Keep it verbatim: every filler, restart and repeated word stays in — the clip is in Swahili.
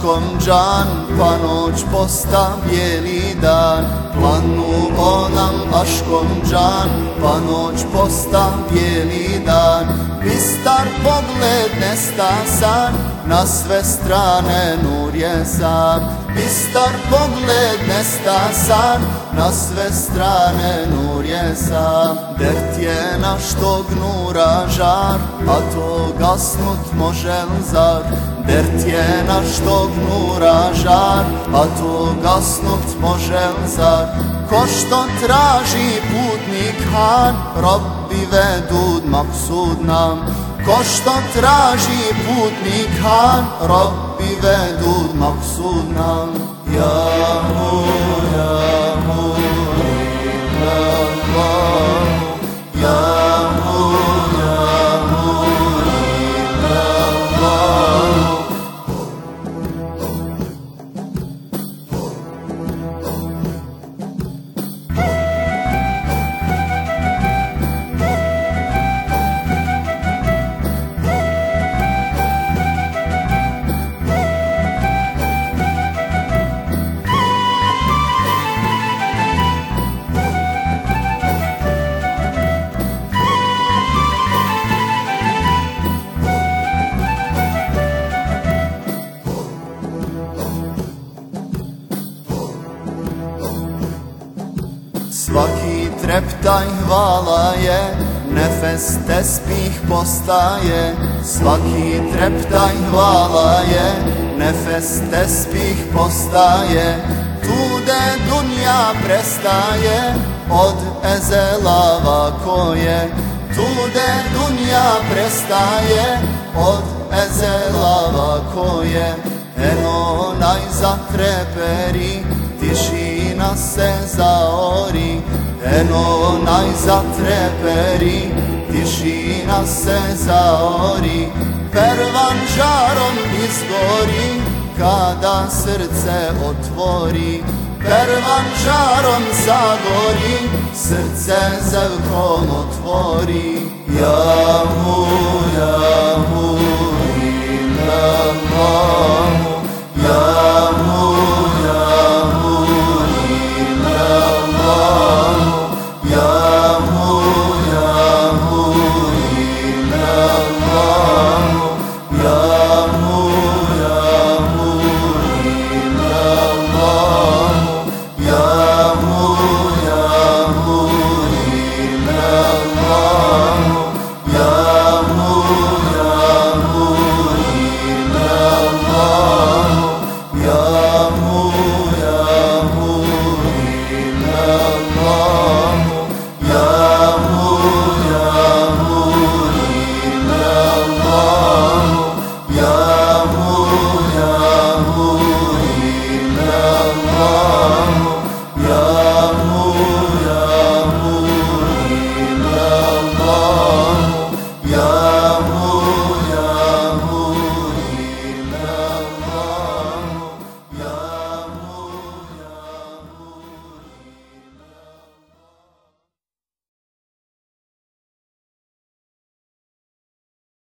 aškom džan, pa noć posta bijeli dan. Planu onam aškom džan, pa noć posta bijeli dan. Bistar pogled nesta san, na sve strane nur je san. Bistar pogled nesta san, na sve strane nur je san. Dert je naš tog nura žar, a to gasnut može zar. Dert je naš tog nura žar, a to gasnut može zar. Ko što traži putnik han, Rabbi vedud maksud nam. Ko što traži putnik han, Rabbi vedud maksud nam. Ja hu, ja hu, illallah. Ja hu, ja hu, illallah. Svaki treptaj hvala je, nefes tespih postaje. Svaki treptaj hvala je, nefes tespih postaje. Tude dunja prestaje, od ezela vako je. Tude dunja prestaje, od ezela vako je. Eno najza treperi, tišina se zaori. Eno najza treperi, tišina se zaori. Pervan žarom izgori, kada srce otvori. Pervan žarom zagori, srce zevkom otvori. Ja hu, ja hu, illallah.